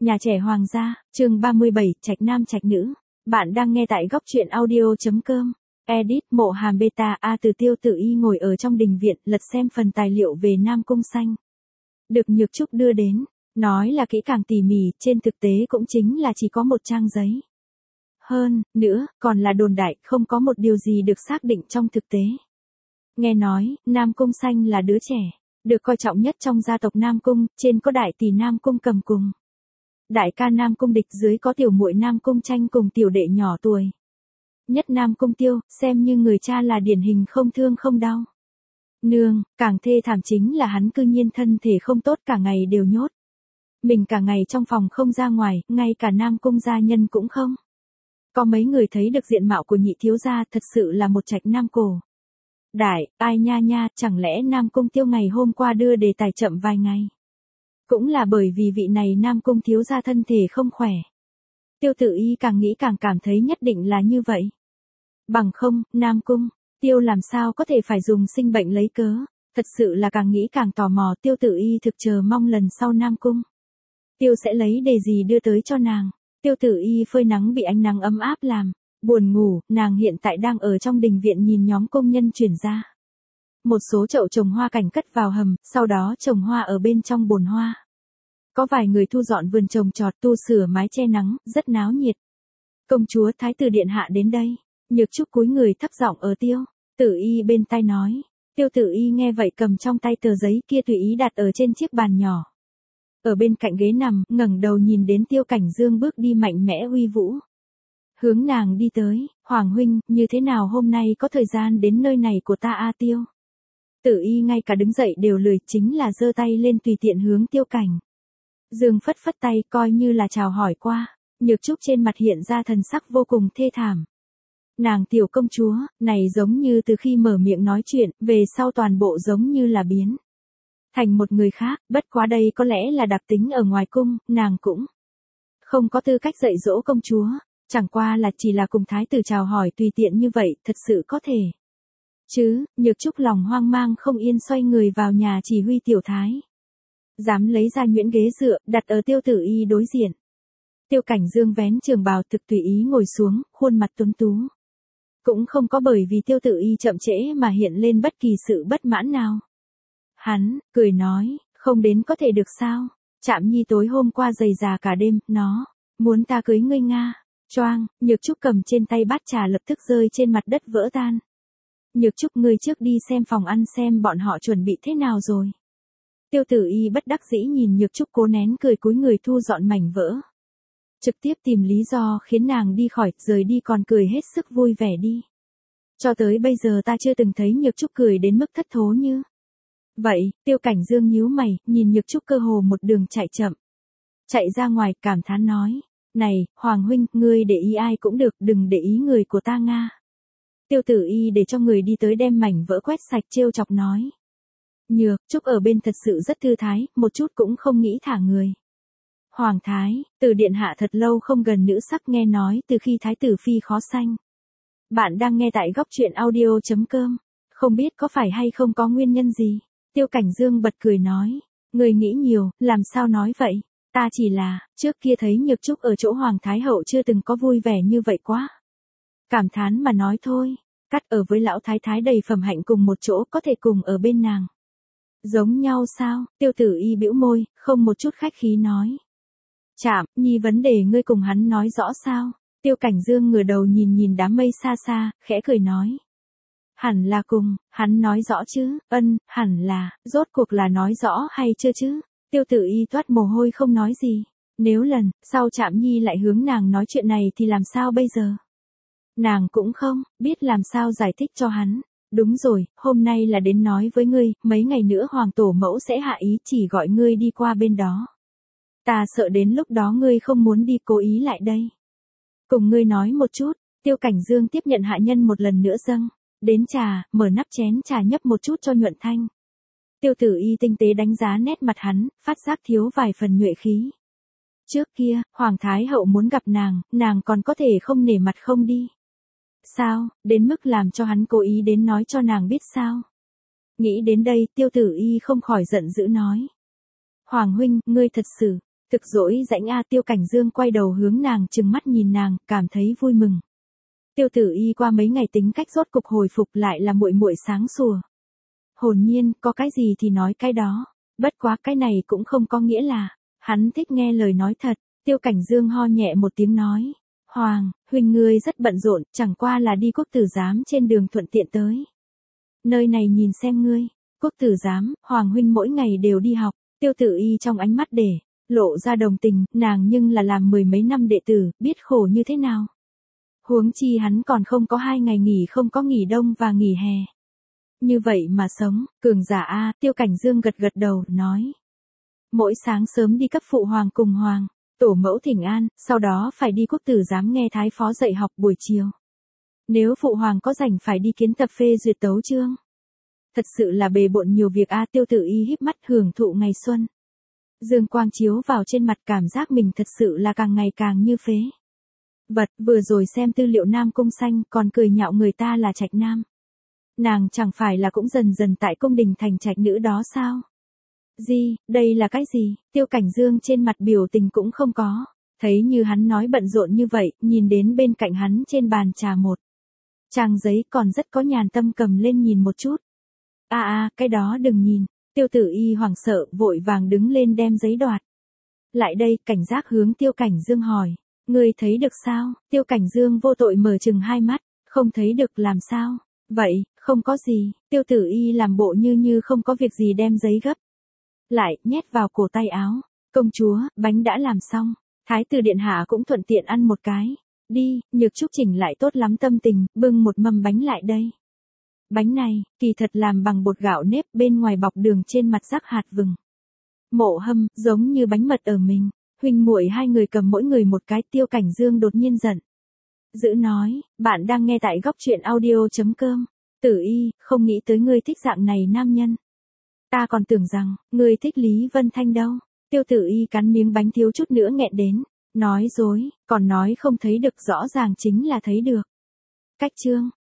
Nhà trẻ Hoàng gia, chương 37, trạch nam trạch nữ. Bạn đang nghe tại góc truyện audio.com. Edit, mộ hàm beta A từ Tiêu Tự Y ngồi ở trong đình viện, lật xem phần tài liệu về Nam Cung Xanh. Được Nhược Trúc đưa đến, nói là kỹ càng tỉ mỉ, trên thực tế cũng chính là chỉ có một trang giấy. Hơn nữa, còn là đồn đại, không có một điều gì được xác định trong thực tế. Nghe nói, Nam Cung Xanh là đứa trẻ, được coi trọng nhất trong gia tộc Nam Cung, trên có đại tỷ Nam Cung cầm cùng. Đại ca Nam Cung Địch, dưới có tiểu muội Nam Cung Tranh cùng tiểu đệ nhỏ tuổi nhất Nam Cung Tiêu, xem như người cha là điển hình không thương không đau. Nương, càng thê thảm chính là hắn cư nhiên thân thể không tốt, cả ngày đều nhốt mình cả ngày trong phòng không ra ngoài, ngay cả Nam Cung gia nhân cũng không. Có mấy người thấy được diện mạo của nhị thiếu gia, thật sự là một trạch nam cổ đại, ai nha nha, chẳng lẽ Nam Cung Tiêu ngày hôm qua đưa đề tài chậm vài ngày? Cũng là bởi vì vị này Nam Cung thiếu gia thân thể không khỏe. Tiêu Tự Y càng nghĩ càng cảm thấy nhất định là như vậy. Bằng không, Nam Cung Tiêu làm sao có thể phải dùng sinh bệnh lấy cớ, thật sự là càng nghĩ càng tò mò. Tiêu Tự Y thực chờ mong lần sau Nam Cung Tiêu sẽ lấy đề gì đưa tới cho nàng. Tiêu Tự Y phơi nắng bị ánh nắng ấm áp làm buồn ngủ, nàng hiện tại đang ở trong đình viện nhìn nhóm công nhân chuyển ra một số chậu trồng hoa cảnh cất vào hầm, sau đó trồng hoa ở bên trong bồn hoa. Có vài người thu dọn vườn trồng trọt, tu sửa mái che nắng, rất náo nhiệt. Công chúa Thái tử điện hạ đến đây. Nhược Trúc cúi người thấp giọng ở Tiêu Tự Y bên tai nói. Tiêu Tự Y nghe vậy cầm trong tay tờ giấy kia tùy ý đặt ở trên chiếc bàn nhỏ. Ở bên cạnh ghế nằm, ngẩng đầu nhìn đến Tiêu Cảnh Dương bước đi mạnh mẽ uy vũ. Hướng nàng đi tới, Hoàng huynh, như thế nào hôm nay có thời gian đến nơi này của ta a Tiêu? Tự Y ngay cả đứng dậy đều lười, chính là giơ tay lên tùy tiện hướng Tiêu Cảnh Dương phất phất tay, coi như là chào hỏi qua. Nhược Trúc trên mặt hiện ra thần sắc vô cùng thê thảm. Nàng tiểu công chúa, này giống như từ khi mở miệng nói chuyện, về sau toàn bộ giống như là biến thành một người khác, bất quá đây có lẽ là đặc tính ở ngoài cung, nàng cũng không có tư cách dạy dỗ công chúa, chẳng qua là chỉ là cùng thái tử chào hỏi tùy tiện như vậy, thật sự có thể chứ? Nhược Trúc lòng hoang mang không yên xoay người vào nhà chỉ huy tiểu thái dám lấy ra nhuyễn ghế dựa, đặt ở Tiêu Tự Y đối diện. Tiêu Cảnh Dương vén trường bào thực tùy ý ngồi xuống, khuôn mặt tuấn tú. Cũng không có bởi vì Tiêu Tự Y chậm trễ mà hiện lên bất kỳ sự bất mãn nào. Hắn cười nói, không đến có thể được sao? Trạm Nhi tối hôm qua dày già cả đêm, nó muốn ta cưới ngươi Nga. Choang, Nhược Trúc cầm trên tay bát trà lập tức rơi trên mặt đất vỡ tan. Nhược Trúc, ngươi trước đi xem phòng ăn xem bọn họ chuẩn bị thế nào rồi. Tiêu Tự Y bất đắc dĩ nhìn Nhược Trúc cố nén cười, cúi người thu dọn mảnh vỡ. Trực tiếp tìm lý do khiến nàng đi khỏi, rời đi còn cười hết sức vui vẻ đi. Cho tới bây giờ ta chưa từng thấy Nhược Trúc cười đến mức thất thố như vậy. Tiêu Cảnh Dương nhíu mày, nhìn Nhược Trúc cơ hồ một đường chạy chậm chạy ra ngoài, cảm thán nói. Này, Hoàng huynh, ngươi để ý ai cũng được, đừng để ý người của ta Nga. Tiêu Tự Y để cho người đi tới đem mảnh vỡ quét sạch, trêu chọc nói. Nhược Trúc ở bên thật sự rất thư thái, một chút cũng không nghĩ thả người. Hoàng thái, từ điện hạ thật lâu không gần nữ sắc, nghe nói từ khi thái tử phi khó sanh. Bạn đang nghe tại góc truyện audio.com. Không biết có phải hay không có nguyên nhân gì? Tiêu Cảnh Dương bật cười nói. Người nghĩ nhiều, làm sao nói vậy? Ta chỉ là, trước kia thấy Nhược Trúc ở chỗ Hoàng thái hậu chưa từng có vui vẻ như vậy quá. Cảm thán mà nói thôi, cắt ở với lão thái thái đầy phẩm hạnh cùng một chỗ, có thể cùng ở bên nàng. Giống nhau sao? Tiêu Tự Y bĩu môi, không một chút khách khí nói. Trạm Nhi vấn đề ngươi cùng hắn nói rõ sao? Tiêu Cảnh Dương ngửa đầu nhìn nhìn đám mây xa xa, khẽ cười nói. Hẳn là cùng, hắn nói rõ chứ? Hẳn là, rốt cuộc là nói rõ hay chưa chứ? Tiêu Tự Y toát mồ hôi không nói gì. Nếu lần sau Trạm Nhi lại hướng nàng nói chuyện này thì làm sao bây giờ? Nàng cũng không biết làm sao giải thích cho hắn. Đúng rồi, hôm nay là đến nói với ngươi, mấy ngày nữa Hoàng tổ mẫu sẽ hạ ý chỉ gọi ngươi đi qua bên đó. Ta sợ đến lúc đó ngươi không muốn đi, cố ý lại đây. Cùng ngươi nói một chút. Tiêu Cảnh Dương tiếp nhận hạ nhân một lần nữa dâng đến trà, mở nắp chén trà nhấp một chút cho nhuận thanh. Tiêu Tự Y tinh tế đánh giá nét mặt hắn, phát giác thiếu vài phần nhuệ khí. Trước kia, Hoàng thái hậu muốn gặp nàng còn có thể không nể mặt không đi. Sao, đến mức làm cho hắn cố ý đến nói cho nàng biết sao? Nghĩ đến đây, Tiêu Tự Y không khỏi giận dữ nói. Hoàng huynh, ngươi thật sự Thực dỗi rãnh a. Tiêu Cảnh Dương quay đầu hướng nàng trừng mắt nhìn nàng, cảm thấy vui mừng. Tiêu Tử Y qua mấy ngày tính cách rốt cục hồi phục lại là muội muội sáng sủa. Hồn nhiên, có cái gì thì nói cái đó. Bất quá cái này cũng không có nghĩa là, hắn thích nghe lời nói thật. Tiêu Cảnh Dương ho nhẹ một tiếng nói. Hoàng, huynh ngươi rất bận rộn, chẳng qua là đi quốc tử giám trên đường thuận tiện tới. Nơi này nhìn xem ngươi, quốc tử giám, Hoàng huynh mỗi ngày đều đi học. Tiêu Tử Y trong ánh mắt để lộ ra đồng tình, nàng nhưng là làm 10 mấy năm đệ tử, biết khổ như thế nào. Huống chi hắn còn không có 2 ngày nghỉ, không có nghỉ đông và nghỉ hè. Như vậy mà sống, cường giả a. Tiêu Cảnh Dương gật gật đầu, nói. Mỗi sáng sớm đi cấp phụ hoàng cùng hoàng, tổ mẫu thỉnh an, sau đó phải đi quốc tử giám nghe thái phó dạy học buổi chiều. Nếu phụ hoàng có rảnh phải đi kiến tập phê duyệt tấu chương. Thật sự là bề bộn nhiều việc a. Tiêu Tử Y híp mắt hưởng thụ ngày xuân. Dương quang chiếu vào trên mặt, cảm giác mình thật sự là càng ngày càng như phế vật. Vừa rồi xem tư liệu Nam Cung Xanh còn cười nhạo người ta là trạch nam. Nàng chẳng phải là cũng dần dần tại cung đình thành trạch nữ đó sao? Gì, đây là cái gì? Tiêu Cảnh Dương trên mặt biểu tình cũng không có. Thấy như hắn nói bận rộn như vậy, nhìn đến bên cạnh hắn trên bàn trà một trang giấy, còn rất có nhàn tâm cầm lên nhìn một chút. Cái đó đừng nhìn. Tiêu Tử Y hoảng sợ, vội vàng đứng lên đem giấy đoạt lại đây, cảnh giác hướng Tiêu Cảnh Dương hỏi. Ngươi thấy được sao? Tiêu Cảnh Dương vô tội mở trừng hai mắt. Không thấy được làm sao? Vậy, không có gì. Tiêu Tử Y làm bộ như không có việc gì đem giấy gấp lại, nhét vào cổ tay áo. Công chúa, bánh đã làm xong. Thái tử điện hạ cũng thuận tiện ăn một cái. Đi, Nhược Trúc chỉnh lại tốt lắm tâm tình, bưng một mâm bánh lại đây. Bánh này, kỳ thật làm bằng bột gạo nếp, bên ngoài bọc đường, trên mặt rắc hạt vừng. Mộ Hâm, giống như bánh mật ở mình. Huynh muội hai người cầm mỗi người một cái. Tiêu Cảnh Dương đột nhiên giận dữ nói, bạn đang nghe tại góc truyện audio.com. Tử Y, không nghĩ tới ngươi thích dạng này nam nhân. Ta còn tưởng rằng, ngươi thích Lý Vân Thanh đâu. Tiêu Tử Y cắn miếng bánh thiếu chút nữa nghẹn đến. Nói dối, còn nói không thấy được, rõ ràng chính là thấy được. Cách chương.